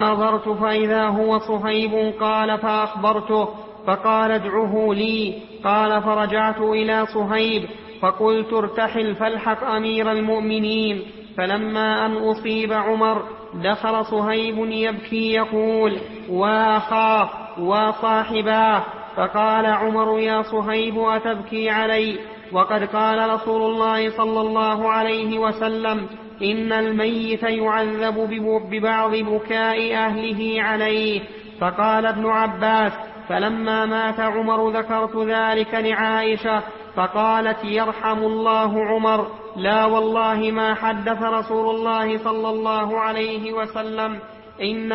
نظرت فإذا هو صهيب قال فأخبرته فقال ادعه لي. قال فرجعت إلى صهيب فقلت ارتحل فالحق أمير المؤمنين. فلما أن أصيب عمر دخل صهيب يبكي يقول وأخاه وصاحباه. فقال عمر يا صهيب أتبكي علي وقد قال رسول الله صلى الله عليه وسلم إن الميت يعذب ببعض بكاء أهله عليه. فقال ابن عباس فلما مات عمر ذكرت ذلك لعائشة فقالت يرحم الله عمر لا والله ما حدث رسول الله صلى الله عليه وسلم إن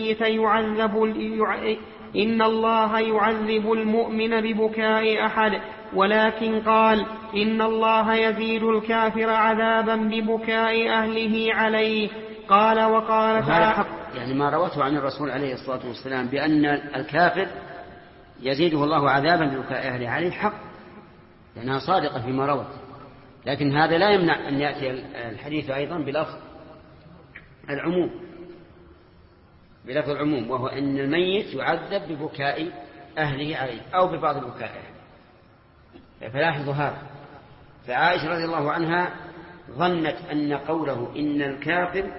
الله يعذب المؤمن ببكاء أحد ولكن قال إن الله يزيد الكافر عذابا ببكاء أهله عليه. قال وقالت هذا حق يعني ما روته عن الرسول عليه الصلاة والسلام بأن الكافر يزيده الله عذابا ببكاء أهله عليه حق لأنها صادقة فيما روت. لكن هذا لا يمنع أن يأتي الحديث أيضا بلفظ العموم وهو أن الميت يعذب ببكاء أهله عليه أو ببعض بكاء أهله. فلاحظوا هذا. فعائشة رضي الله عنها ظنت أن قوله إن الكافر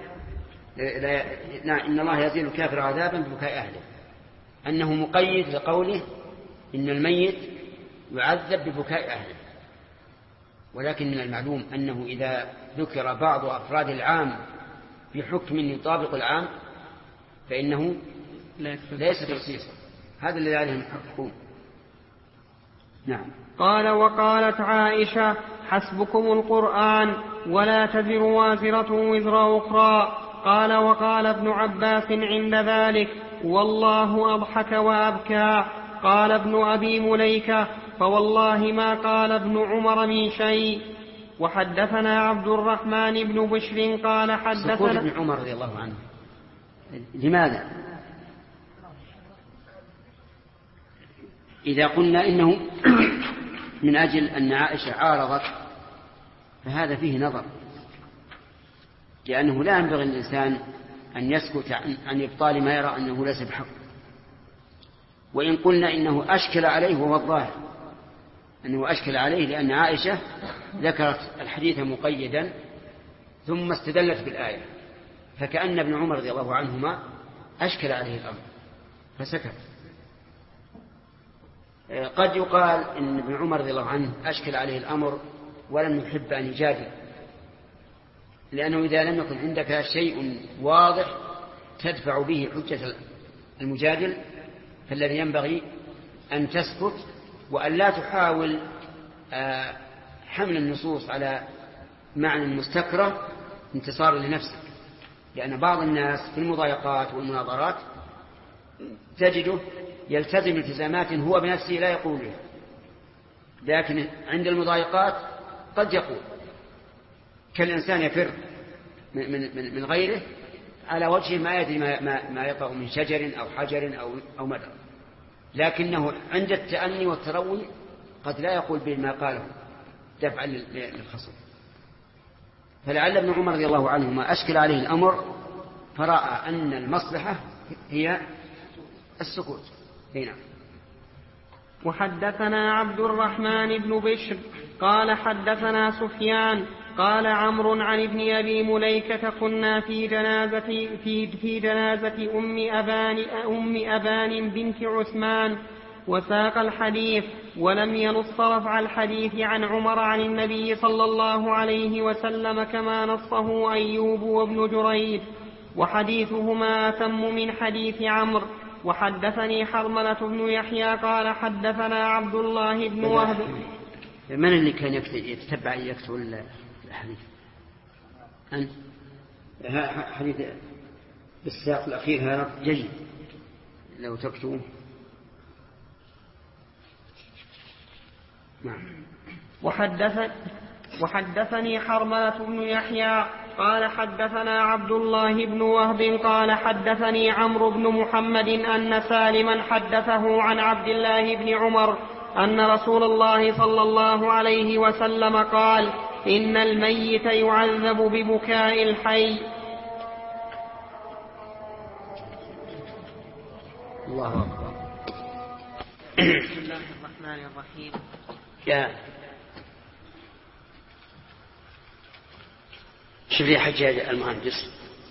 إن الله يزيد الكافر عذابا ببكاء أهله أنه مقيد لقوله إن الميت يعذب ببكاء أهله. ولكن من المعلوم أنه إذا ذكر بعض أفراد العام بحكم يطابق العام فإنه ليس تخصيصا. هذا الذي عليه المحققون. نعم. قال وقالت عائشة حسبكم القرآن ولا تزر وازرة وزر أخرى. قال وقال ابن عباس عند ذلك والله أضحك وأبكى. قال ابن أبي مليكة فوالله ما قال ابن عمر من شيء. وحدثنا عبد الرحمن بن بشر قال حدثنا سكوت ابن عمر رضي الله عنه لماذا؟ إذا قلنا إنه من أجل أن عائشة عارضت فهذا فيه نظر لأنه لا ينبغي الإنسان أن يسكت عن إبطال ما يرى أنه ليس بحق. وإن قلنا إنه أشكل عليه وهو الظاهر أنه أشكل عليه لأن عائشة ذكرت الحديث مقيدا ثم استدلت بالآية فكأن ابن عمر رضي الله عنهما أشكل عليه الأمر فسكت. قد يقال إن ابن عمر رضي الله عنه أشكل عليه الأمر ولم يحب أن يجادل لأنه إذا لم يكن عندك شيء واضح تدفع به حجة المجادل فالذي ينبغي أن تسكت وأن لا تحاول حمل النصوص على معنى مستكره انتصارا لنفسك. لأن بعض الناس في المضايقات والمناظرات تجده يلتزم التزامات هو بنفسه لا يقولها لكن عند المضايقات قد يقول كالإنسان يفر من غيره على وجه ما يدري ما يقع من شجر أو حجر أو مدر لكنه عند التأني والتروي قد لا يقول بما قاله دفعا للخصم. فلعل ابن عمر رضي الله عنهما أشكل عليه الأمر فرأى أن المصلحة هي السكوت. هنا. وحدثنا عبد الرحمن بن بشر قال حدثنا سفيان قال عمرو عن ابن أبي مليكة كنا في جنازة أم أبان بنت عثمان وساق الحديث ولم ينص رفع الحديث عن عمر عن النبي صلى الله عليه وسلم كما نصه أيوب وابن جريج وحديثهما أتم من حديث عمرو. وحدثني حرملة بن يحيى قال حدثنا عبد الله بن وهب. من اللي كان يتتبع يكتب الحديث؟ أنت حديث بالسياق الأخير هذا جيد لو تكتبه. نعم. وحدثني حرملة بن يحيى قال حدثنا عبد الله بن وهب قال حدثني عمرو بن محمد أن سالما حدثه عن عبد الله بن عمر أن رسول الله صلى الله عليه وسلم قال إن الميت يعذب ببكاء الحي. الله أكبر. بسم الله الرحمن الرحيم. شوف لي حجاج المهندس.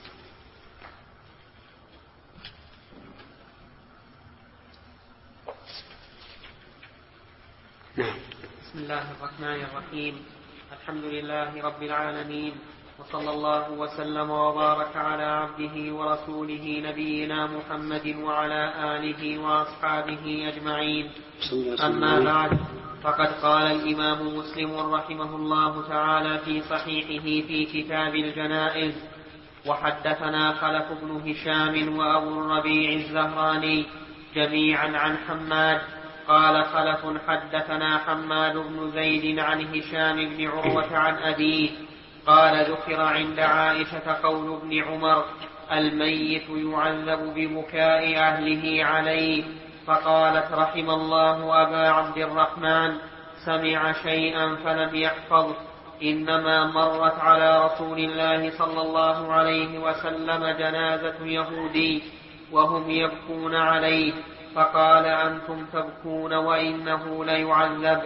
نعم. بسم الله الرحمن الرحيم. الحمد لله رب العالمين، وصلى الله وسلم وبارك على عبده ورسوله نبينا محمد وعلى آله وأصحابه أجمعين. أما بعد، فقد قال الإمام مسلم رحمه الله تعالى في صحيحه في كتاب الجنائز: وحدثنا خلف بن هشام وأبو الربيع الزهراني جميعا عن حماد قال خلف: حدثنا حماد بن زيد عن هشام بن عروة عن أبيه قال: ذكر عند عائشة قول ابن عمر: الميت يعذب ببكاء أهله عليه، فقالت: رحم الله أبا عبد الرحمن، سمع شيئا فلم يحفظ، إنما مرت على رسول الله صلى الله عليه وسلم جنازة يهودي وهم يبكون عليه، فقال: أنتم تبكون وإنه ليعذب.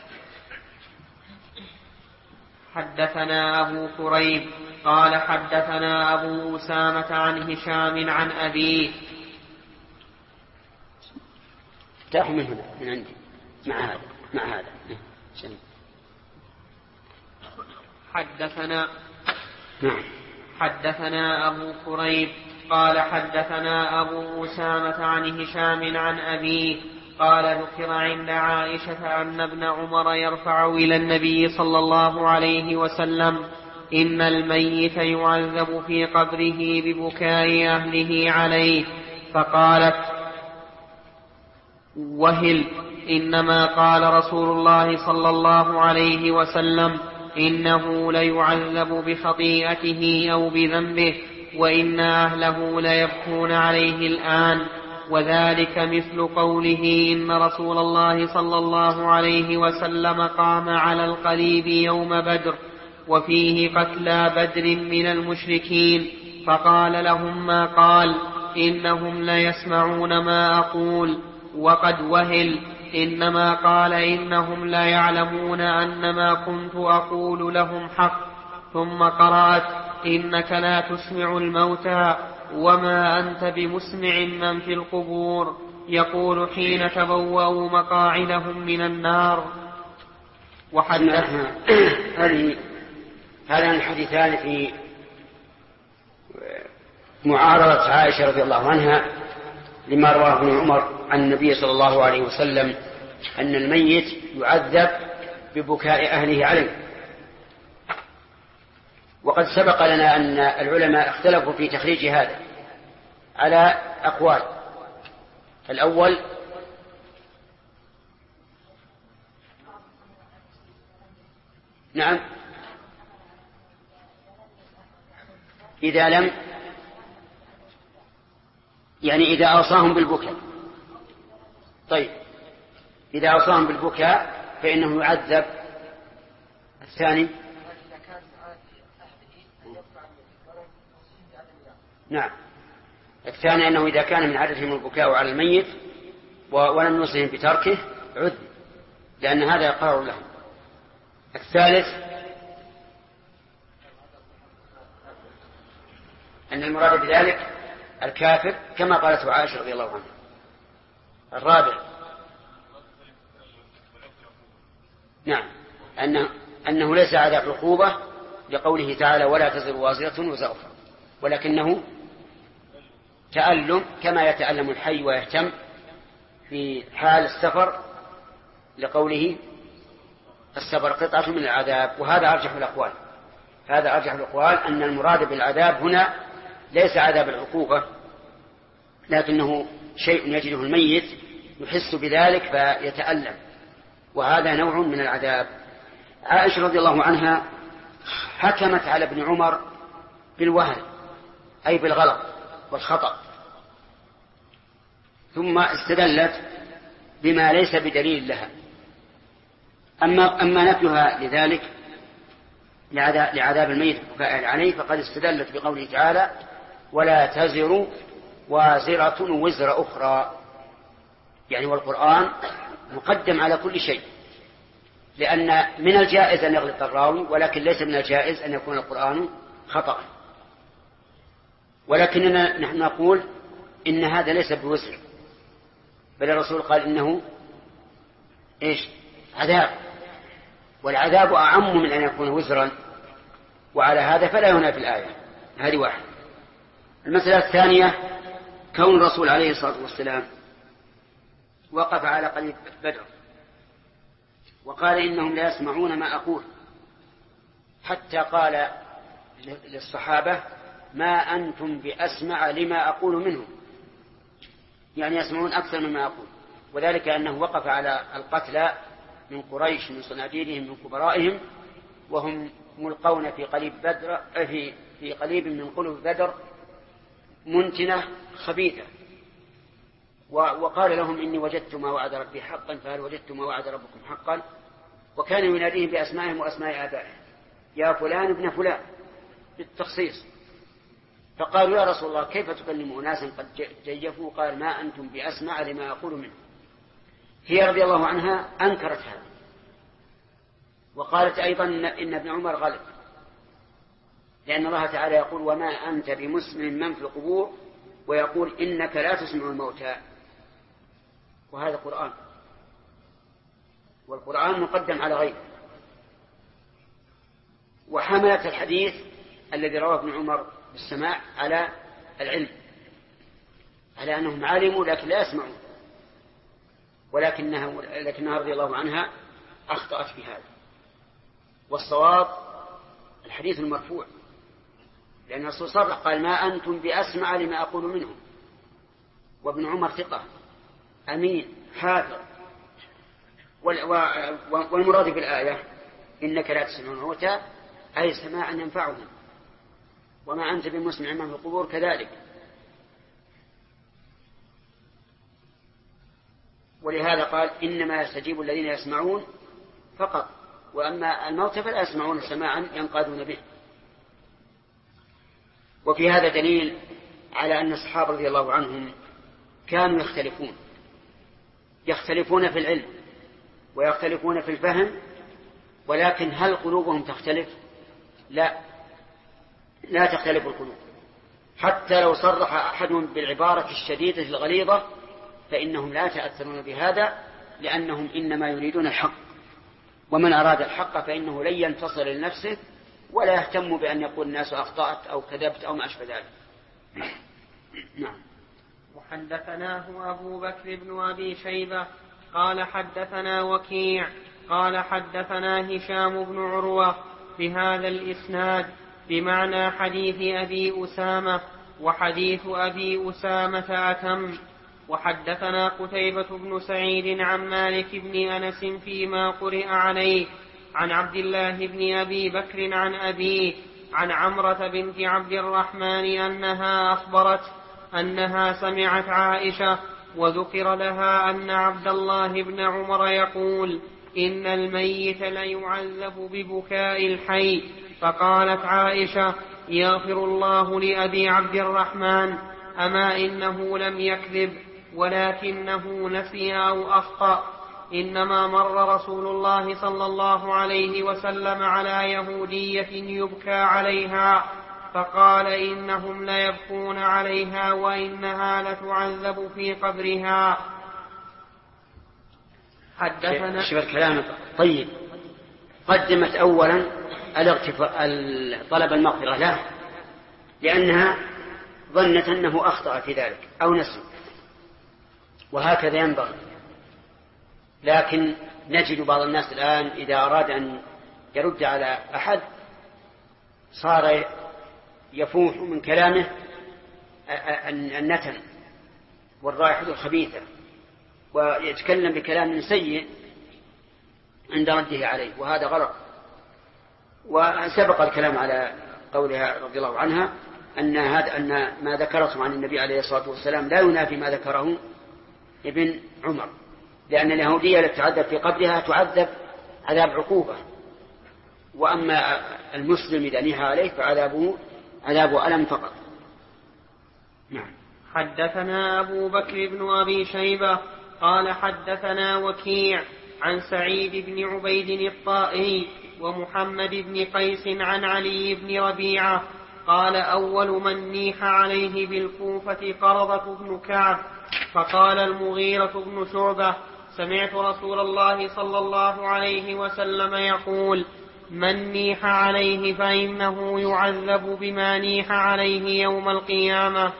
حدثنا أبو كريب قال: حدثنا أبو أسامة عن هشام عن أبيه. تأخذ من هنا من عندي مع هذا حدثنا أبو كريب قال: حدثنا أبو أسامة عن هشام عن أبيه قال: ذكر عند عائشة أن ابن عمر يرفع إلى النبي صلى الله عليه وسلم: إن الميت يعذب في قبره ببكاء أهله عليه، فقالت: وهل، إنما قال رسول الله صلى الله عليه وسلم: إنه ليعذب بخطيئته أو بذنبه، وإن أهله ليبكون عليه الآن. وذلك مثل قوله: إن رسول الله صلى الله عليه وسلم قام على القليب يوم بدر وفيه قتلى بدر من المشركين، فقال لهم ما قال: إنهم ليسمعون ما أقول. وقد وهل، إنما قال: إنهم لا يعلمون أن ما كنت أقول لهم حق. ثم قرأت: إنك لا تسمع الموتى وما أنت بمسمع من في القبور، يقول حين تبوأوا مقاعدهم من النار. هذان الحديثان في معارضة عائشة رضي الله عنها لما رواه ابن عمر عن النبي صلى الله عليه وسلم أن الميت يعذب ببكاء أهله عليه. وقد سبق لنا أن العلماء اختلفوا في تخريج هذا على أقوال. الأول: نعم، إذا لم يعني إذا أوصاهم بالبكاء. طيب، إذا أوصاهم بالبكاء فإنه يعذب. الثاني: نعم، الثاني أنه إذا كان من عادتهم البكاء على الميت ولم يوصهم بتركه عذب، لأن هذا يقرر لهم. الثالث أن المراد بذلك الكافر كما قالت عائشة رضي الله عنها. الرابع: نعم، أنه ليس عذاب عقوبة لقوله تعالى: ولا تزر وازرة وزر أخرى، ولكنه تألم كما يتألم الحي ويهتم في حال السفر، لقوله: السفر قطعة من العذاب. وهذا أرجح الأقوال. هذا أرجح الأقوال أن المراد بالعذاب هنا ليس عذاب العقوبة، لكنه شيء يجده الميت يحس بذلك فيتألم، وهذا نوع من العذاب. عائشة رضي الله عنها حكمت على ابن عمر بالوهن، أي بالغلط والخطأ، ثم استدلت بما ليس بدليل لها. أما نفيها لذلك لعذاب الميت بكاء عليه فقد استدلت بقوله تعالى: ولا تزر وازرة وزر أخرى. يعني والقرآن مقدم على كل شيء، لأن من الجائز أن يغلط الراوي، ولكن ليس من الجائز أن يكون القرآن خطأ. ولكننا نحن نقول إن هذا ليس بوزر، بل الرسول قال إنه عذاب، والعذاب أعم من أن يكون وزرا، وعلى هذا فلا ينافي الآية. هذه واحد. المسألة الثانية كون الرسول عليه الصلاة والسلام وقف على قليب بدر وقال إنهم لا يسمعون ما أقول، حتى قال للصحابة ما أنتم بأسمع لما أقول منهم، يعني يسمعون أكثر مما أقول. وذلك أنه وقف على القتلى من قريش من صناديدهم من كبرائهم، وهم ملقون في قليب بدر في قليب من قلوب بدر منتنة خبيثة. وقال لهم إني وجدت ما وعد ربي حقا فهل وجدت ما وعد ربكم حقا. وكان يناديهم بأسمائهم وأسماء آبائهم، يا فلان ابن فلان بالتخصيص. فقالوا يا رسول الله كيف تكلم أناسا قد جيفوا؟ قال ما أنتم بأسمع لما أقول منه. هي رضي الله عنها أنكرت هذا، وقالت أيضا إن ابن عمر غلط، لأن الله تعالى يقول وما أنت بمسمع من في القبور، ويقول إنك لا تسمع الموتى، وهذا قرآن، والقرآن مقدم على غيره. وحملت الحديث الذي رواه ابن عمر بالسماع على العلم، على أنهم علموا لكن لا يسمعون، لكنها رضي الله عنها أخطأت في هذا. والصواب الحديث المرفوع، لأن الرسول صرح قال ما أنتم بأسمع لما أقول منهم. وابن عمر ثقة أمين حافظ. والمراد بالآية إنك لا تسمع الموتى أي سماعا ينفعهم، وما أنت بمسمع من في القبور كذلك. ولهذا قال إنما يستجيب الذين يسمعون فقط، وأما الموتى فلا يسمعون سماعا ينقادون به. وفي هذا دليل على أن الصحابة رضي الله عنهم كانوا يختلفون في العلم ويختلفون في الفهم، ولكن هل قلوبهم تختلف؟ لا تختلف القلوب. حتى لو صرح أحدهم بالعبارة الشديدة الغليظة فإنهم لا يتأثرون بهذا، لأنهم إنما يريدون الحق، ومن أراد الحق فإنه لن ينتصر لنفسه ولا يهتم بأن يقول الناس أخطأت أو كذبت أو ما أشبه ذلك. نعم. وحدثناه أبو بكر بن أبي شيبة قال حدثنا وكيع قال حدثنا هشام بن عروة بهذا الإسناد بمعنى حديث أبي أسامة، وحديث أبي أسامة أتم. وحدثنا قتيبة بن سعيد عن مالك بن أنس فيما قرئ عليه عن عبد الله بن أبي بكر عن أبيه عن عمرة بنت عبد الرحمن أنها أخبرت أنها سمعت عائشة وذكر لها أن عبد الله بن عمر يقول إن الميت ليعذب ببكاء الحي، فقالت عائشة يغفر الله لأبي عبد الرحمن، أما إنه لم يكذب ولكنه نسي أو أخطأ، إنما مر رسول الله صلى الله عليه وسلم على يهودية يبكى عليها فقال إنهم ليبكون عليها وإنها لتعذب في قبرها. حدثنا شوف كلامك طيب. قدمت أولا طلب المغفرة له لأنها ظنت أنه أخطأ في ذلك أو نسي، وهكذا ينبغي. لكن نجد بعض الناس الآن إذا أراد أن يرد على أحد صار يفوح من كلامه النتن والرائحة الخبيثة، ويتكلم بكلام سيء عند رده عليه، وهذا غلط. وسبق الكلام على قولها رضي الله عنها أن ما ذكرته عن النبي عليه الصلاة والسلام لا ينافي ما ذكره ابن عمر، لأن اليهودية التي تعذب في قبرها تعذب عذاب عقوبة، وأما المسلم إذا نهى عليه فعذابه عذاب ألم فقط. نعم. حدثنا أبو بكر بن أبي شيبة قال حدثنا وكيع عن سعيد بن عبيد الطائي ومحمد بن قيس عن علي بن ربيعة قال أول من نيح عليه بالكوفة قرظة بن كعب فقال المغيرة بن شعبة سمعت رسول الله صلى الله عليه وسلم يقول من نيح عليه فإنه يعذب بما نيح عليه يوم القيامة.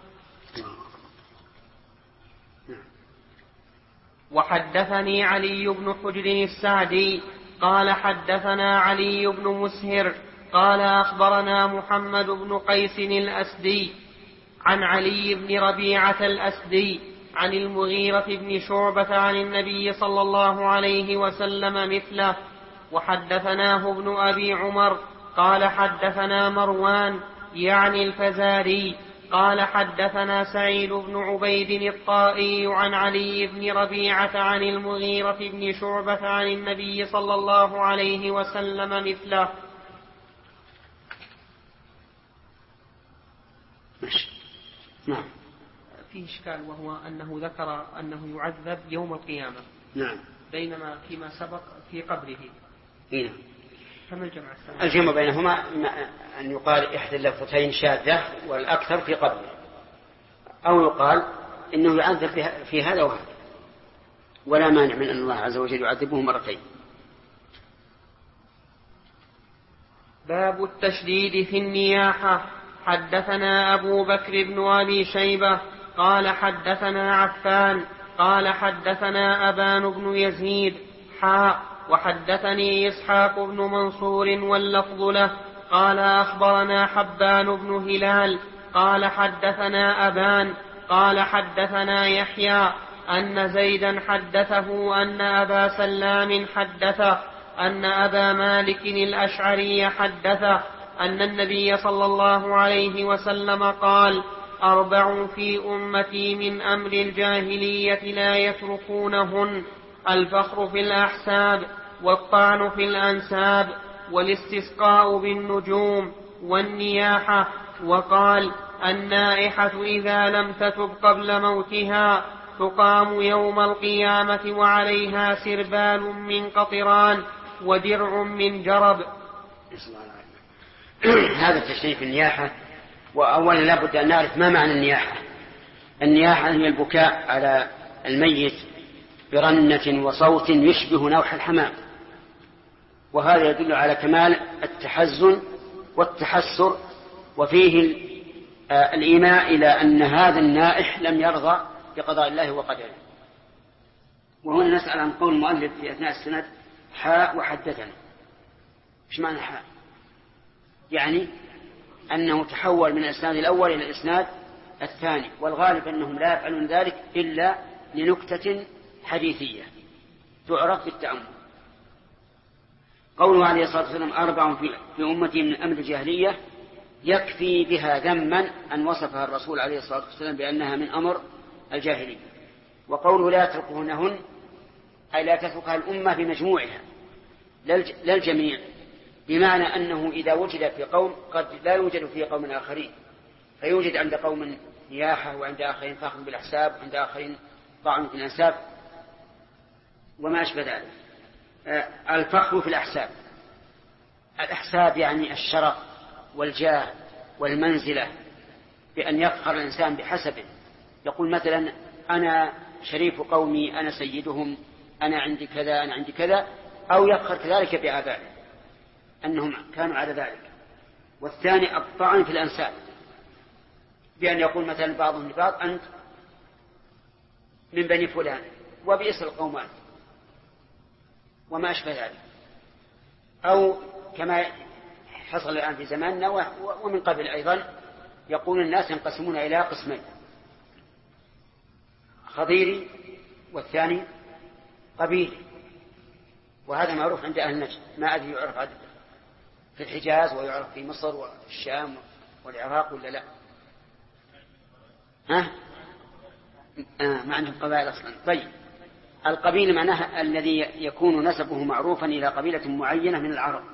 وحدثني علي بن حجر السعدي قال حدثنا علي بن مسهر قال أخبرنا محمد بن قيس الأسدي عن علي بن ربيعة الأسدي عن المغيرة بن شعبة عن النبي صلى الله عليه وسلم مثله. وحدثناه ابن أبي عمر قال حدثنا مروان يعني الفزاري قال حدثنا سعيد بن عبيد الطائي عن علي بن ربيعة عن المغيرة بن شعبة عن النبي صلى الله عليه وسلم مثله. نعم. فيه إشكال وهو أنه ذكر أنه يعذب يوم القيامة. نعم. بينما فيما سبق في قبره. نعم. فما الجمع بينهما أن يقال إحدى اللفتين شاذة والأكثر في قبره، أو يقال إنه يعذب في هذا وهذا، ولا مانع من أن الله عز وجل يعذبه مرتين. باب التشديد في النياحة. حدثنا أبو بكر بن أبي شيبة قال حدثنا عفان قال حدثنا أبان بن يزيد وحدثني إسحاق بن منصور واللفظ له قال أخبرنا حبان بن هلال قال حدثنا أبان قال حدثنا يحيى أن زيدا حدثه أن أبا سلام حدثه أن أبا مالك الأشعري حدثه أن النبي صلى الله عليه وسلم قال 4 في أمتي من أمر الجاهلية لا يتركونهن: الفخر في الأحساب، والطعن في الأنساب، والاستسقاء بالنجوم، والنياحة. وقال: النائحة إذا لم تتب قبل موتها تقام يوم القيامة وعليها سربال من قطران ودرع من جرب. هذا التشريف النياحة. وأولا لا بد أن نعرف ما معنى النياحة. النياحة هي البكاء على الميت برنة وصوت يشبه نوح الحمام، وهذا يدل على كمال التحزن والتحسر، وفيه الإيماء إلى أن هذا النائح لم يرضى بقضاء الله وقدره. وهنا نسأل عن قول المؤلف في أثناء السند وحدثنا. إيش معنى حاء؟ يعني أنه تحول من الإسناد الأول إلى الإسناد الثاني، والغالب أنهم لا يفعلون ذلك إلا لنكتة حديثية تعرف بالتأمل. قوله عليه الصلاة والسلام 4 في أمتي من أمر الجاهلية يكفي بها ذما أن وصفها الرسول عليه الصلاة والسلام بأنها من أمر الجاهلية. وقوله لا يتركهنهن أي لا تتركها الأمة بمجموعها لا الجميع، بمعنى أنه إذا وجد في قوم قد لا يوجد في قوم آخرين، فيوجد عند قوم نياحة، وعند آخرين فخر بالأحساب، وعند آخرين طعن في الأنساب وما أشبه ذلك. الفخر في الأحساب، الأحساب يعني الشرف والجاه والمنزلة، بأن يفخر الإنسان بحسبه، يقول مثلا أنا شريف قومي، أنا سيدهم، أنا عندي كذا، أنا عندي كذا، أو يفخر كذلك بآبائه أنهم كانوا على ذلك. والثاني الطعن في الأنساب، بأن يقول مثلا بعضهم لبعض أنت من بني فلان وبئس القومان وما أشبه ذلك. أو كما حصل الآن في زماننا ومن قبل أيضا، يقول الناس ينقسمون إلى قسمين: خضيري والثاني قبيلي. وهذا معروف عند أهل نجد، ما أدري يعرف عدد في الحجاز ويعرف في مصر والشام والعراق ولا لا؟ ما عندهم قبائل أصلا. طيب، القبيل معناها الذي يكون نسبه معروفا إلى قبيلة معينة من العرب.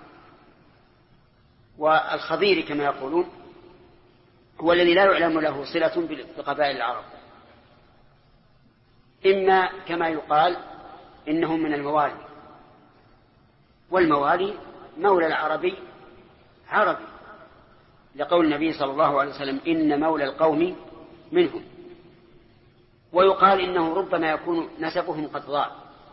والخضير كما يقولون هو الذي لا يعلم له صلة بقبائل العرب. إما كما يقال إنهم من الموالي، والموالي مولى العربي عربي، لقول النبي صلى الله عليه وسلم إن مولى القوم منهم. ويقال إنه ربما يكون نسبهم قد ضاع،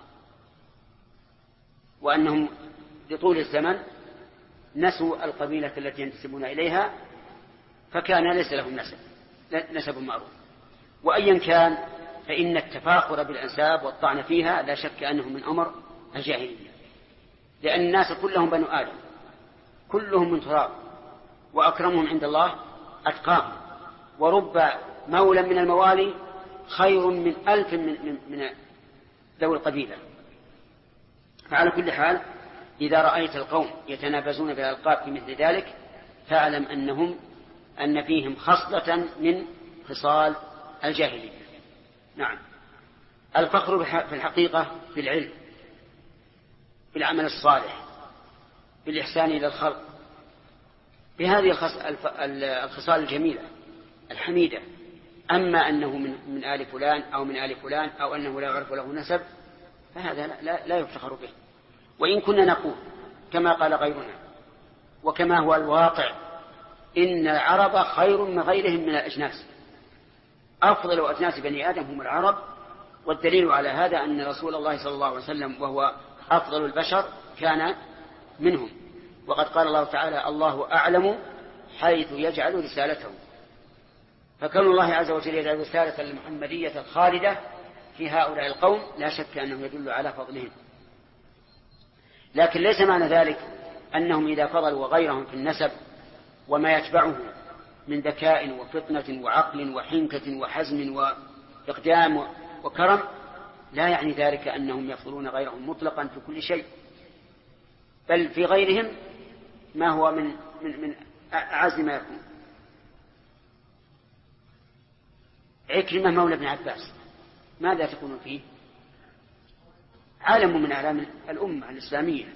وأنهم لطول الزمن نسوا القبيلة التي ينتسبون إليها، فكان ليس لهم نسب معروف. وأيا كان فإن التفاخر بالأنساب والطعن فيها لا شك أنه من أمر الجاهلية، لأن الناس كلهم بنو آدم، كلهم من تراب، وأكرمهم عند الله أتقاهم. ورب مولى من الموالي خير من 1000 من ذوي القبيلة. فعلى كل حال إذا رأيت القوم يتنابزون بالألقاب في مثل ذلك فاعلم أن فيهم خصلة من خصال الجاهلية. نعم. الفخر في الحقيقة في العلم، في العمل الصالح، في الإحسان إلى الخلق، بهذه الخصال الجميلة الحميدة. أما أنه من آل فلان أو من آل فلان أو أنه لا يعرف له نسب فهذا لا يفتخر به. وإن كنا نقول كما قال غيرنا وكما هو الواقع إن العرب خير من غيرهم من الأجناس، أفضل أجناس بني آدم هم العرب. والدليل على هذا أن رسول الله صلى الله عليه وسلم وهو أفضل البشر كان منهم، وقد قال الله تعالى الله أعلم حيث يجعل رسالته. فكون الله عز وجل يجعل رسالة المحمدية الخالدة في هؤلاء القوم لا شك أنه يدل على فضلهم. لكن ليس معنى ذلك أنهم إذا فضلوا غيرهم في النسب وما يتبعه من ذكاء وفطنة وعقل وحنكة وحزم وإقدام وكرم لا يعني ذلك أنهم يفضلون غيرهم مطلقا في كل شيء، بل في غيرهم ما هو من أعز ما يكون. عكرمة مولى ابن عباس ماذا تكون فيه؟ عالم من أعلام الأمة الإسلامية،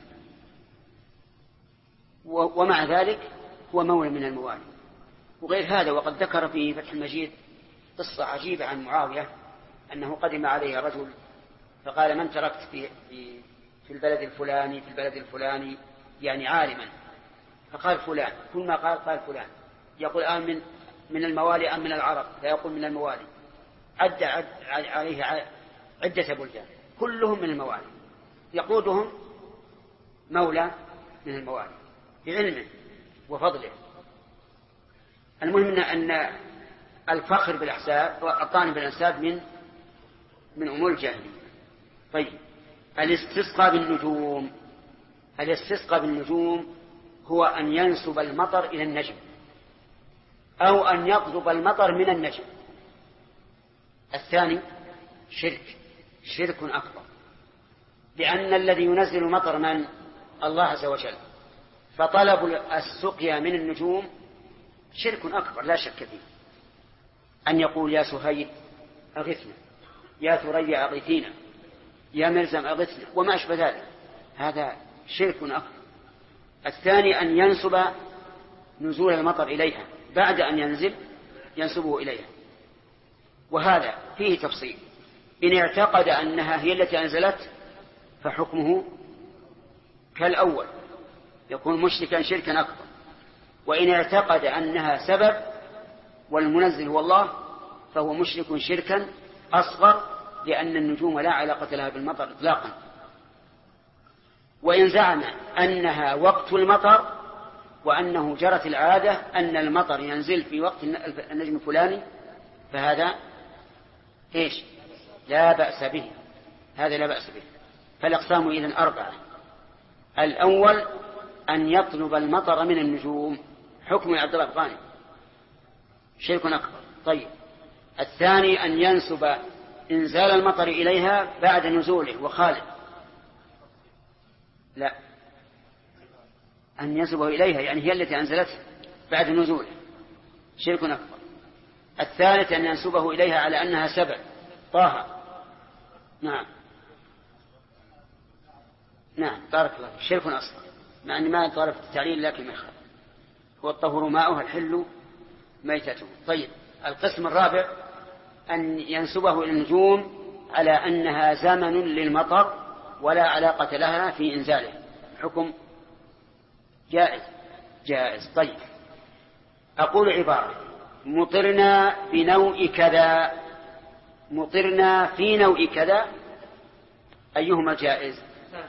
ومع ذلك هو مولى من الموالي. وغير هذا وقد ذكر في فتح المجيد قصة عجيبة عن معاوية أنه قدم عليه رجل فقال من تركت في البلد الفلاني في البلد الفلاني، يعني عالما، فقال فلان، كل ما قال فلان. يقول من الموالي أم من العرب؟ لا يقول من الموالي. عد عليه عدة بلدان كلهم من الموالي، يقودهم مولى من الموالي بعلمه وفضله. المهم أن الفخر بالأحساب والطعن بالأنساب من أمور الجاهلية. طيب، الاستسقاء بالنجوم هو أن ينسب المطر إلى النجم أو أن يطلب المطر من النجم. الثاني شرك أكبر، لأن الذي ينزل المطر من الله عز وجل، فطلب السقيا من النجوم شرك أكبر لا شك فيه. أن يقول يا سهيل أغثنا، يا ثريا أغثينا، يا مرزم أغثنا، وما أشبه ذلك، هذا شرك أكبر. الثاني أن ينسب نزول المطر إليها بعد أن ينسبه إليها، وهذا فيه تفصيل. إن اعتقد أنها هي التي أنزلت فحكمه كالأول، يكون مشركا شركا أكبر. وإن اعتقد أنها سبب والمنزل هو الله فهو مشرك شركا أصغر، لأن النجوم لا علاقة لها بالمطر إطلاقا. وإن زعم أنها وقت المطر وأنه جرت العادة أن المطر ينزل في وقت النجم الفلاني فهذا لا بأس به، هذا لا بأس به. فالأقسام إذن 4. الأول أن يطلب المطر من النجوم، حكم عبد الله الغاني شرك أكبر. طيب، الثاني أن ينسب إنزال المطر إليها بعد نزوله وخالد، لا، أن ينسبه إليها يعني هي التي أنزلته بعد نزوله شرك أكبر. الثالث أن ينسبه إليها على أنها سبب طه. نعم بارك الله، شرك أصغر، مع أن ما طالب التعليل لكن ما يخالف، هو الطهور ماؤها الحل ميتته. طيب، القسم الرابع أن ينسبه إلى النجوم على أنها زمن للمطر ولا علاقة لها في إنزاله، حكم جائز. طيب، أقول عبارة: مطرنا بنوء كذا، مطرنا في نوء كذا، أيهما جائز؟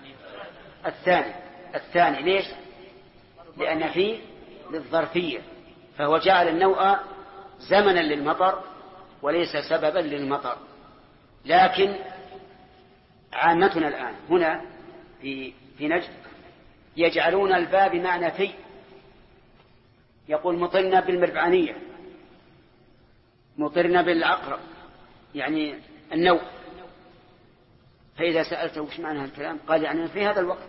الثاني. ليش؟ لأن فيه للظرفية، فهو جعل النوء زمنا للمطر وليس سببا للمطر. لكن عامتنا الآن هنا في نجد يجعلون الباء بمعنى في، يقول مطرنا بالمربعانية، مطرنا بالعقرب، يعني النوء. فإذا سألته وش معنى الكلام قال يعني في هذا الوقت.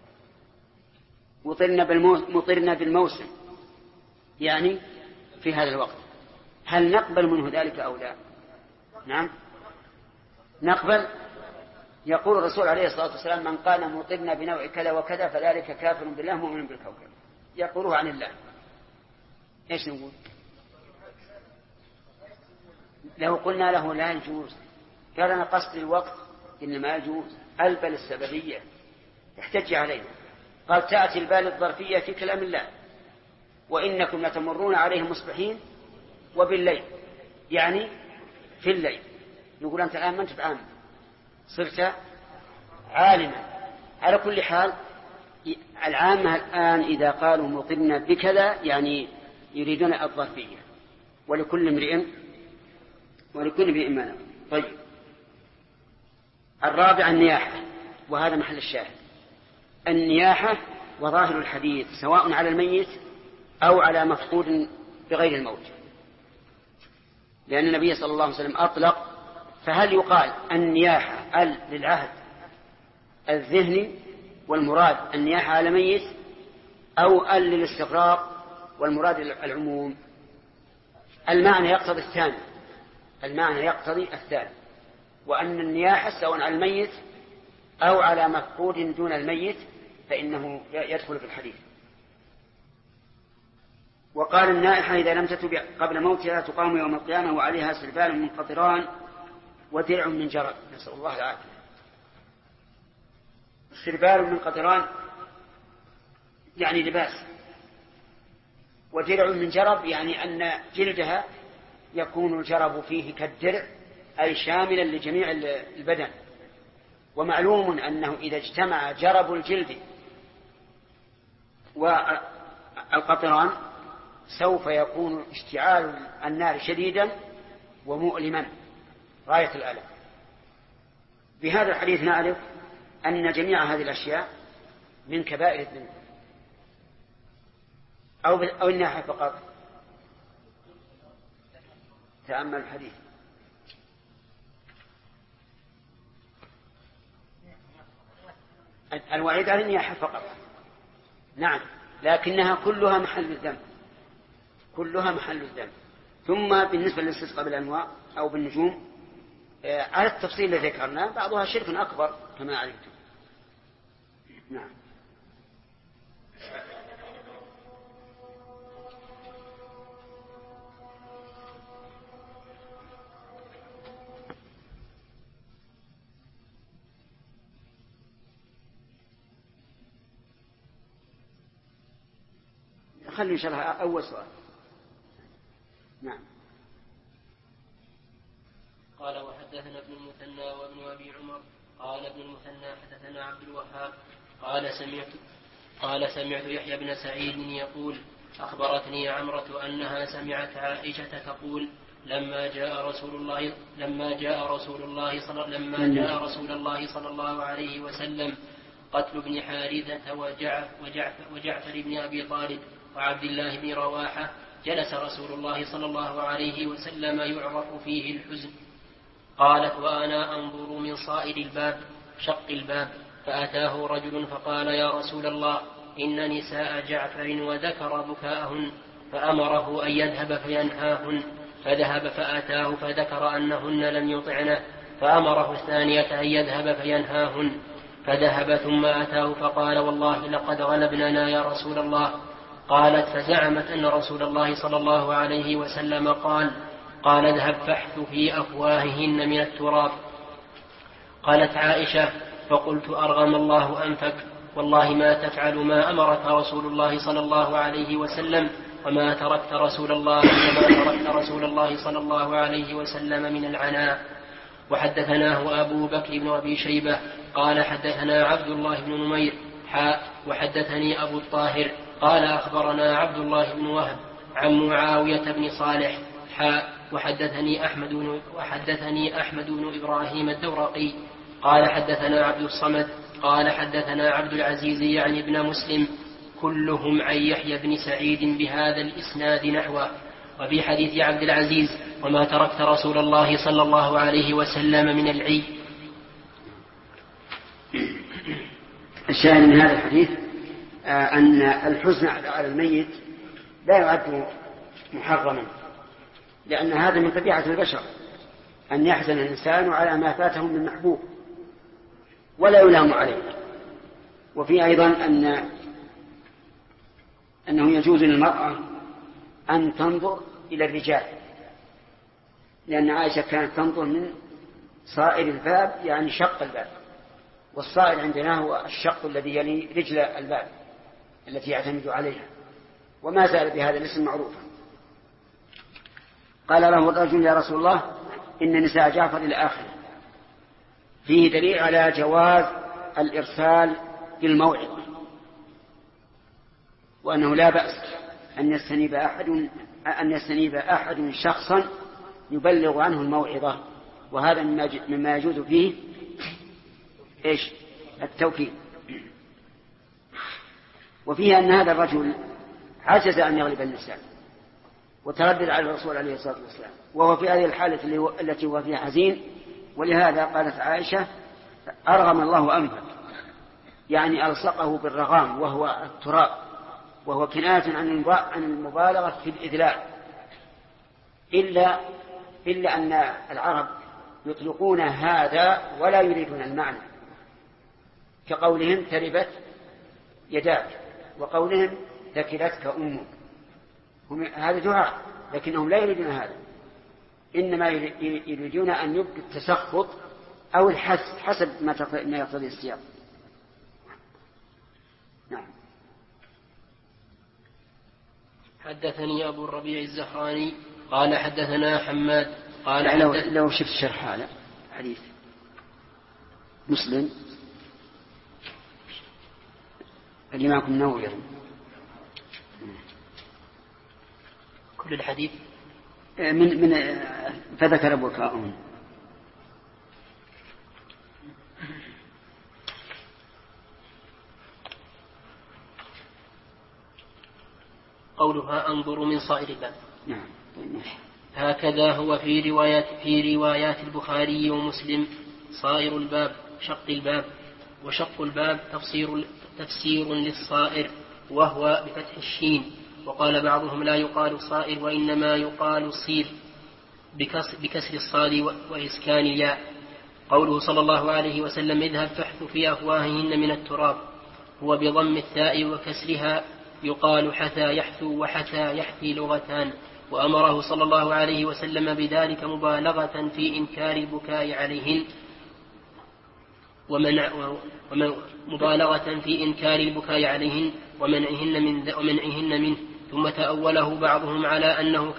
مطرنا بالموسم، يعني في هذا الوقت. هل نقبل منه ذلك أو لا؟ نعم نقبل. يقول الرسول عليه الصلاة والسلام: من قال مطرنا بنوع كذا وكذا فذلك كافر بالله مؤمن بالكوكب. يقوله عن الله. ايش نقول؟ لو قلنا له لا يجوز، قال أنا قصد الوقت إنما يجوز، البل السببية، يحتج علينا. قال: تأتي البال الظرفية في كلام الله: وإنكم لتمرون عليهم مصبحين وبالليل، يعني في الليل. نقول أنت الآن ما أنت بعام، صرت عالما. على كل حال العامة الآن إذا قالوا مطرنا بكذا يعني يريدون الظرفية، ولكل امرئ ما نوى. طيب، الرابع النياحة، وهذا محل الشاهد. النياحة وظاهر الحديث سواء على الميت أو على مفقود بغير الموت، لأن النبي صلى الله عليه وسلم أطلق. فهل يقال النياحة للعهد الذهني والمراد النياحة على ميت، أو للاستغراق والمراد العموم؟ المعنى يقتضي الثاني، وأن النياحة سواء على الميت أو على مفقود دون الميت فإنه يدخل في الحديث. وقال: النائحة إذا لم تتب قبل موتها تقام يوم القيامة وعليها سربال من قطران ودرع من جرب. نسأل الله العافية. سربال من قطران يعني لباس، ودرع من جرب يعني أن جلدها يكون الجرب فيه كالدرع، أي شاملا لجميع البدن. ومعلوم أنه إذا اجتمع جرب الجلد والقطران سوف يكون اشتعال النار شديدا ومؤلما غاية الألم. بهذا الحديث نعرف أن جميع هذه الأشياء من كبائر الذنوب، أو الناحية فقط. تأمل الحديث. الوعيد على النياحة فقط، نعم، لكنها كلها محل الذنب. ثم بالنسبة للاستسقاء بالأنواع أو بالنجوم على التفصيل الذي ذكرناه، بعضها شرك أكبر كما علمتم. نعم. خلي إن شاء الله أول سؤال. نعم. قال: وحدثنا ابن المثنى وابن أبي عمر. قال ابن المثنى: حدثنا عبد الوهاب قال سمعت يحيى بن سعيد يقول: أخبرتني عمرة أنها سمعت عائشة تقول: لما جاء رسول الله صلى الله عليه وسلم قتل ابن حارثة وجعفر بن أبي طالب وعبد الله بن رواحة، جلس رسول الله صلى الله عليه وسلم يعرف فيه الحزن. قالت: وأنا أنظر من صائد الباب شق الباب، فأتاه رجل فقال: يا رسول الله، إن نساء جعفر وذكر بكاءهن، فأمره أن يذهب فينهاهن، فذهب فأتاه فذكر أنهن لم يطعنه، فأمره الثانية أن يذهب فينهاهن، فذهب ثم أتاه فقال: والله لقد غلبننا يا رسول الله. قالت: فزعمت أن رسول الله صلى الله عليه وسلم قال: اذهب فاحث في أفواههن من التراب. قالت عائشة: فقلت: أرغم الله أنفك، والله ما تفعل ما أمرك رسول الله صلى الله عليه وسلم، وما تركت رسول الله صلى الله عليه وسلم من العناء. وحدثناه أبو بكر بن أبي شيبة قال حدثنا عبد الله بن نمير وحدثني أبو الطاهر قال أخبرنا عبد الله بن وهب عن معاوية بن صالح وحدثني أحمد بن إبراهيم الدورقي قال حدثنا عبد الصمد قال حدثنا عبد العزيز يعني ابن مسلم كلهم عن يحيى بن سعيد بهذا الإسناد نحوه. وفي حديث عبد العزيز: وما تركت رسول الله صلى الله عليه وسلم من العي. الشاهد من هذا الحديث أن الحزن على الميت لا يعد محرما، لأن هذا من طبيعة البشر أن يحزن الإنسان على ما فاته من محبوب ولا يلام عليه. وفي أيضا أنه يجوز للمرأة أن تنظر إلى الرجال، لأن عائشة كانت تنظر من صائر الباب، يعني شق الباب، والصائر عندنا هو الشق الذي يلي رجل الباب التي يعتمد عليها، وما زال بهذا الاسم معروفا. قال له الرجل: يا رسول الله إن نساء جعفر إلى آخره. فيه دليل على جواز الإرسال بالموعظة، وأنه لا بأس أن يستنيب أحد شخصا يبلغ عنه الموعظة، وهذا مما يجوز فيه التوكيد. وفيه أن هذا الرجل عجز أن يغلب النساء وتردد على الرسول عليه الصلاة والسلام، وهو في هذه الحالة التي هو فيها حزين، ولهذا قالت عائشة: أرغم الله أنفك، يعني ألصقه بالرغام وهو التراب، وهو كناية عن المبالغة في الإذلاء، إلا أن العرب يطلقون هذا ولا يريدون المعنى، كقولهم تربت يداك، وقولهم ذكرتك أمك. هذا دعاء، لكنهم لا يريدون هذا، إنما يريدون أن يبقى التسخط أو الحس حسب ما يقتضي السياق. نعم. حدثني أبو الربيع الزهراني قال حدثنا حماد قال لو شفت شرح هذا حديث مسلم الإمام النووي كل الحديث من فذكر بكاءهم. قولها أنظر من صائر الباب. نعم. هكذا هو في روايات البخاري ومسلم: صائر الباب، شق الباب، وشق الباب تفسير للصائر، وهو بفتح الشين. وقال بعضهم: لا يقال صائر وإنما يقال صير بكسر الصاد وإسكان الياء. قوله صلى الله عليه وسلم: اذهب فاحث في أفواههن من التراب، هو بضم الثاء وكسرها، يقال حثى يحثو وحثى يحثي لغتان. وأمره صلى الله عليه وسلم بذلك مبالغة في إنكار البكاء عليهن ومنعهن منه. ثم تأوله بعضهم على أنه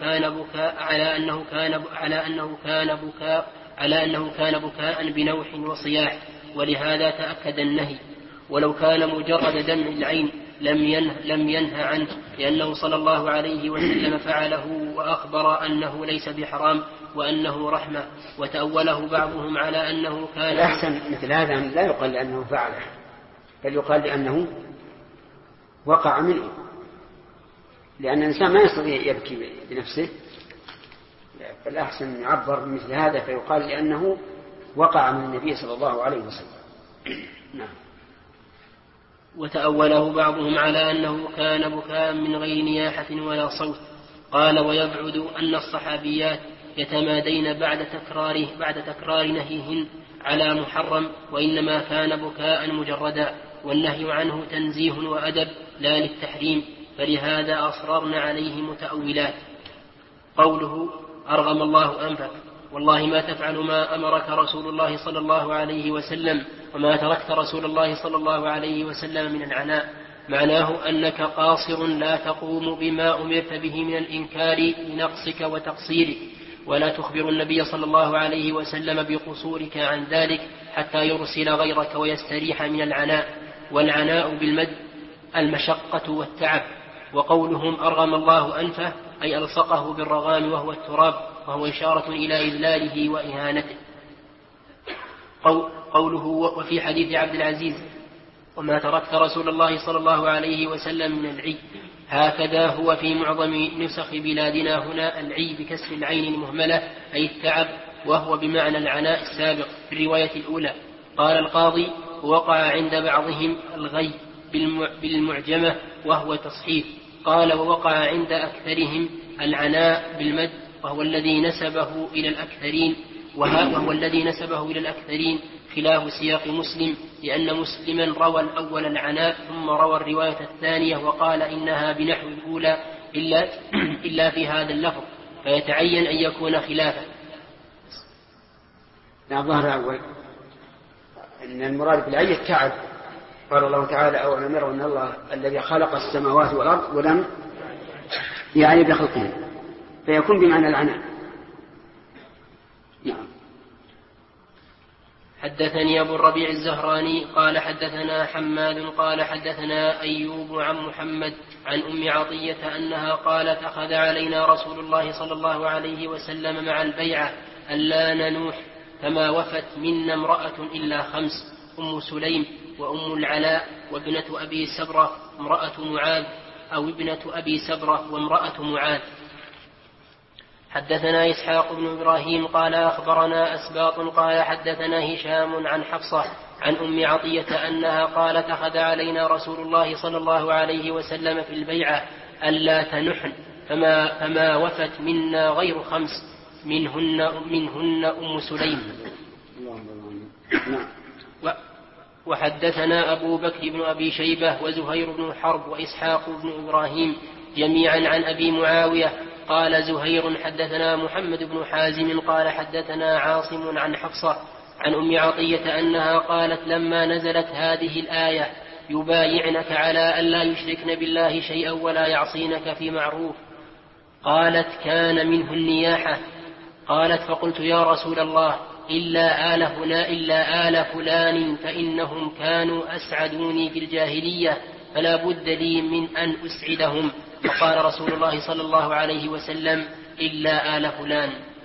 كان بكاء بنوح وصياح، ولهذا تأكد النهي. ولو كان مجرد دمع العين لم ينه عنه، لأنه صلى الله عليه وسلم فعله وأخبر أنه ليس بحرام وأنه رحمة. وتأوله بعضهم على أنه كان الأحسن مثل هذا لا يقال لأنه فعله، بل يقال لأنه وقع منه، لأن الإنسان ما يستطيع يبكي بنفسه، فالأحسن يعبر مثل هذا فيقال لأنه وقع من النبي صلى الله عليه وسلم. نعم. وتأوله بعضهم على أنه كان بكاء من غير نياحة ولا صوت. قال: ويبعد أن الصحابيات يتمادين بعد تكرار نهيهن على محرم، وإنما كان بكاء مجردا، والنهي عنه تنزيه وأدب لا للتحريم، فلهذا أصررن عليه متأولات. قوله: أرغم الله أنفك، والله ما تفعل ما أمرك رسول الله صلى الله عليه وسلم وما تركت رسول الله صلى الله عليه وسلم من العناء، معناه أنك قاصر لا تقوم بما أمرت به من الإنكار لنقصك وتقصيرك، ولا تخبر النبي صلى الله عليه وسلم بقصورك عن ذلك حتى يرسل غيرك ويستريح من العناء. والعناء بالمد المشقة والتعب. وقولهم أرغم الله أنفه أي ألصقه بالرغام وهو التراب، وهو إشارة إلى إذلاله وإهانته. قوله وفي حديث عبد العزيز وما تركت رسول الله صلى الله عليه وسلم من العي، هكذا هو في معظم نسخ بلادنا هنا العي بكسر العين المهملة أي التعب، وهو بمعنى العناء السابق في الرواية الأولى. قال القاضي وقع عند بعضهم الغي بالمعجمة وهو تصحيف. قال ووقع عند أكثرهم العناء بالمد وهو الذي نسبه إلى الأكثرين خلاف سياق مسلم، لأن مسلما روى الأول العناء ثم روى الرواية الثانية وقال إنها بنحو الأولى إلا في هذا اللفظ، فيتعين أن يكون خلافا. ظهر أول أن المراد بالعي التعب. قال الله تعالى أولم يروا أن الله الذي خلق السماوات والأرض ولم يعني بخلقهم، فيكون بمعنى العناء. نعم. حدثني أبو الربيع الزهراني قال حدثنا حماد قال حدثنا أيوب عن محمد عن أم عطية أنها قالت أخذ علينا رسول الله صلى الله عليه وسلم مع البيعة ألا ننوح، فما وفت منا امرأة إلا 5: أم سليم وأم العلاء وابنة أبي سبرة امرأة معاذ، أو ابنة أبي سبرة وامرأة معاذ. حدثنا إسحاق بن إبراهيم قال أخبرنا أسباط قال حدثنا هشام عن حفصة عن أم عطية أنها قالت أخذ علينا رسول الله صلى الله عليه وسلم في البيعة ألا تنحن، فما وفت منا غير 5 منهن أم سليم. وحدثنا أبو بكر بن أبي شيبة وزهير بن حرب وإسحاق بن إبراهيم جميعا عن أبي معاوية قال زهير حدثنا محمد بن حازم قال حدثنا عاصم عن حفصة عن أم عطية أنها قالت لما نزلت هذه الآية يبايعنك على ألا يشركن بالله شيئا ولا يعصينك في معروف، قالت كان منه النياحة. قالت فقلت يا رسول الله إلا آل فلان فإنهم كانوا أسعدوني في الجاهلية فلا بد لي من أن أسعدهم، فقال رسول الله صلى الله عليه وسلم إلا آل فلان.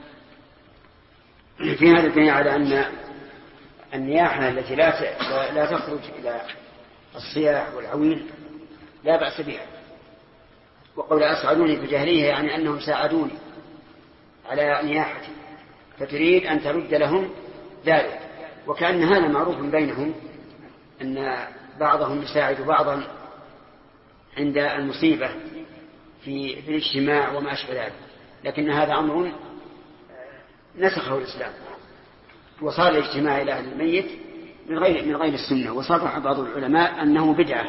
في هذا الدليل على أن النياحة التي لا تخرج إلى الصياح والعويل لا بأس بها. وقول أسعدوني في الجاهلية يعني أنهم ساعدوني على نياحتي، فتريد أن ترد لهم ذلك. وكأن هذا معروف بينهم أن بعضهم يساعد بعضا عند المصيبة في الاجتماع وما أشبه ذلك، لكن هذا أمر نسخه الإسلام، وصار الاجتماع إلى أهل الميت من غير السنة، وصرح بعض العلماء أنه بدعة.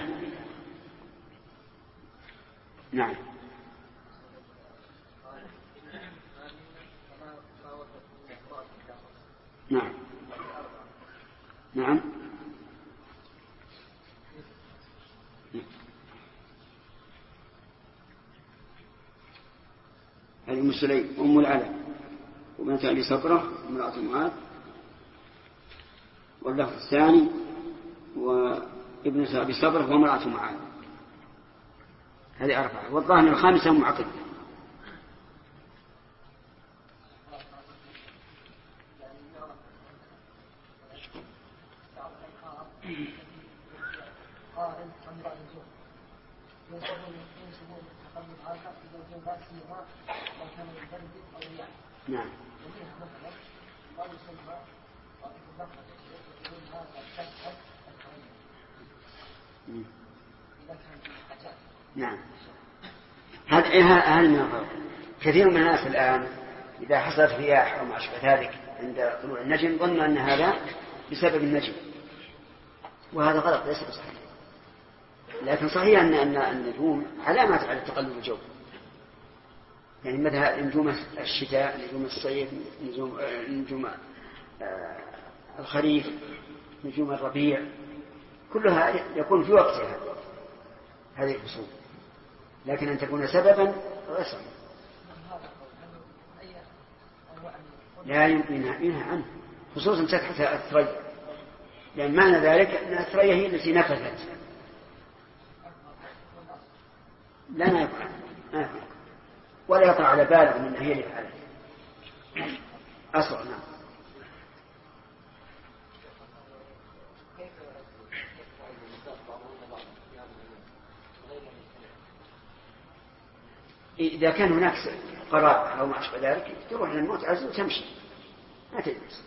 نعم. نعم. نعم. هذه أم سليم وأم العلاء وبنت أبي سبرة امرأة معاذ، واللفظ الثاني وابنة أبي سبرة وامرأة معاذ، هذه 4. والظاهر الخامسة أم عقيل. نعم. نعم. هذا من الغرب. كثير من الناس الآن إذا حصلت رياح أو ما أشبه ذلك عند طلوع النجم ظن أن هذا بسبب النجم، وهذا غلط ليس بصحيح. لكن صحيح أن النجوم علامات على تقلب الجو. يعني مثلا نجوم الشتاء، نجوم الصيف، نجوم الخريف، نجوم الربيع، كلها يكون في وقتها هذه الفصول، لكن أن تكون سببا رسم لا ينهى عنه، خصوصا تحت الثريا، لأن معنى ذلك أن الثريا هي التي نفذت لا يفعل ولا يطلع على باله من هي اللي فعلت أصلا. نعم. إذا كان هناك قرار أو ما أشبه ذلك تروح للموت عز وتمشي ما تجلس،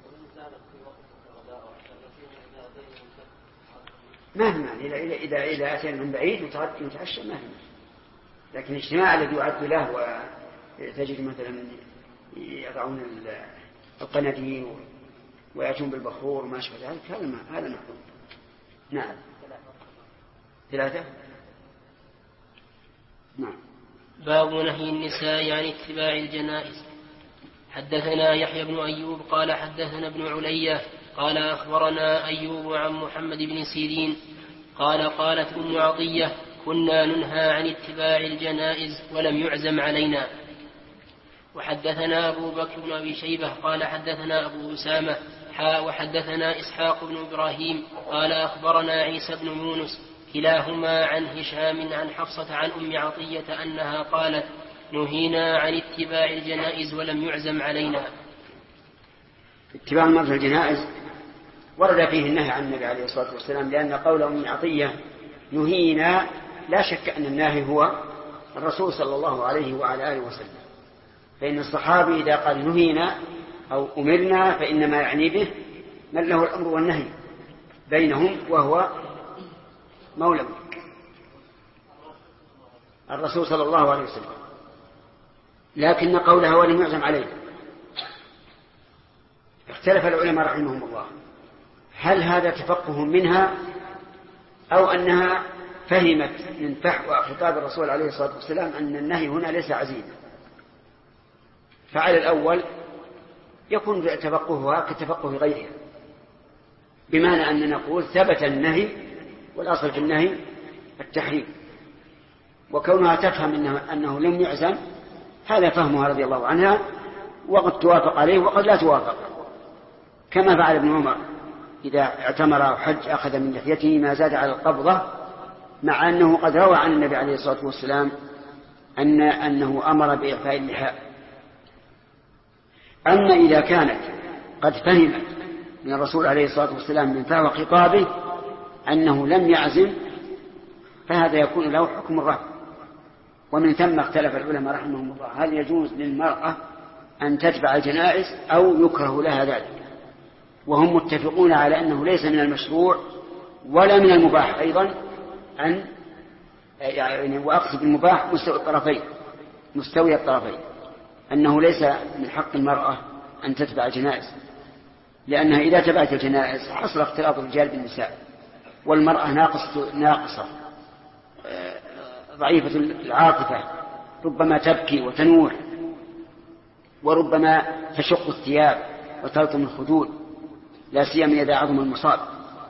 ما في معنى إذا أتينا من بعيد وتعشى ما في معنى، لكن الاجتماع الذي يعد له وتجد مثلا يضعون القناديل ويأتون بالبخور وما أشبه ذلك هذا محظور. نعم. 3. نعم. باب نهي النساء عن اتباع الجنائز. حدثنا يحيى بن أيوب قال حدثنا ابن علية قال أخبرنا أيوب عن محمد بن سيرين قال قالت أم عطية كنا ننهى عن اتباع الجنائز ولم يعزم علينا. وحدثنا أبو بكر بن أبي شيبة قال حدثنا أبو أسامة وحدثنا إسحاق بن إبراهيم قال أخبرنا عيسى بن يونس كلاهما عن هشام عن حفصة عن أم عطية أنها قالت نهينا عن اتباع الجنائز ولم يعزم علينا. اتباع المرأة الجنائز ورد فيه النهي عن النبي عليه الصلاة والسلام، لأن قول أم عطية نهينا لا شك أن الناهي هو الرسول صلى الله عليه وعلى آله وسلم، فإن الصحابي إذا قال نهينا أو أمرنا فإنما يعني به من له الأمر والنهي بينهم وهو مولى الرسول صلى الله عليه وسلم. لكن قولها ولم يعزم عليه اختلف العلماء رحمهم الله هل هذا تفقه منها أو أنها فهمت من فحوى خطاب الرسول عليه الصلاة والسلام أن النهي هنا ليس عزيما. فعلى الأول يكون تفقهها كتفقه غيرها، بمعنى أن نقول ثبت النهي والأصل في النهي التحريم، وكونها تفهم أنه لم يعزم هذا فهمها رضي الله عنها، وقد توافق عليه وقد لا توافق، كما فعل ابن عمر إذا اعتمر أو حج أخذ من لحيته ما زاد على القبضة، مع أنه قد روى عن النبي عليه الصلاة والسلام أنه أمر بإعفاء اللحاء. أما إذا كانت قد فهمت من الرسول عليه الصلاة والسلام من فحوى خطابه أنه لم يعزم فهذا يكون له حكم الرفع. ومن ثم اختلف العلماء رحمهم الله هل يجوز للمرأة أن تتبع الجنائز أو يكره لها ذلك، وهم متفقون على أنه ليس من المشروع ولا من المباح أيضا أن يعني وأقصد المباح مستوي الطرفين أنه ليس من حق المرأة أن تتبع الجنائز، لأنها إذا تبعت الجنائز حصل اختلاط الرجال بالنساء، والمرأة ناقصة ضعيفة العاطفة، ربما تبكي وتنوح، وربما تشق الثياب وتلطم الخدود، لا سيما إذا عظم المصاب.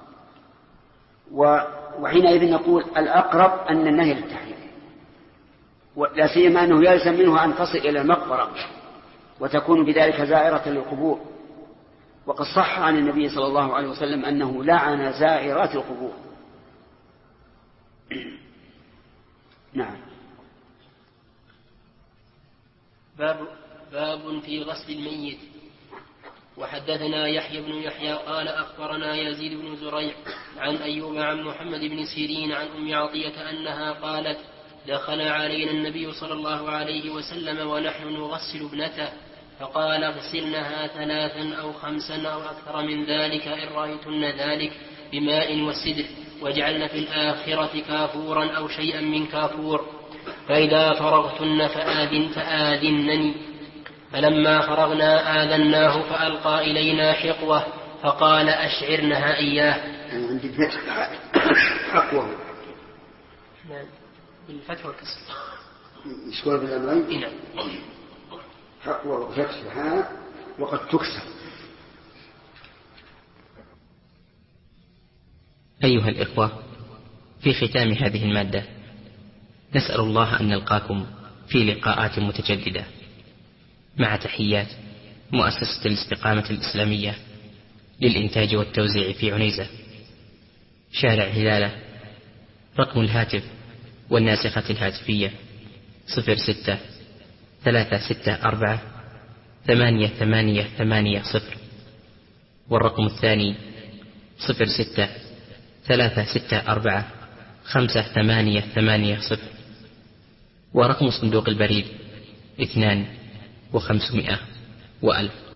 وحينئذ نقول الأقرب أن النهي للتحريم، لا سيما أنه يلزم منه أن تصل إلى المقبرة وتكون بذلك زائرة للقبور، وقد صح عن النبي صلى الله عليه وسلم أنه لعن زائرات القبور. نعم. باب في غسل الميت. وحدثنا يحيى بن يحيى قال أخبرنا يزيد بن زريع عن أيوب عن محمد بن سيرين عن أم عطية أنها قالت دخل علينا النبي صلى الله عليه وسلم ونحن نغسل ابنته فقال اغسلنها 3 أو 5 أو أكثر من ذلك إن رأيتن ذلك بماء وسدر، واجعلن في الآخرة كافورا أو شيئا من كافور، فإذا فرغتن فآذنني. فلما فرغنا آذناه فألقى إلينا حقوة فقال أشعرنها إياه. عندي حقوة بالفتح والكسر. يشكر بالأمرين. نعم. حق وفتح سبحانه وقد تكسر. أيها الإخوة، في ختام هذه المادة نسأل الله أن نلقاكم في لقاءات متجددة، مع تحيات مؤسسة الاستقامة الإسلامية للإنتاج والتوزيع في عنيزة، شارع هلالة. رقم الهاتف والناسخة الهاتفية 06-364-8880، والرقم الثاني 06-364-5880، ورقم صندوق البريد 2500 و1000.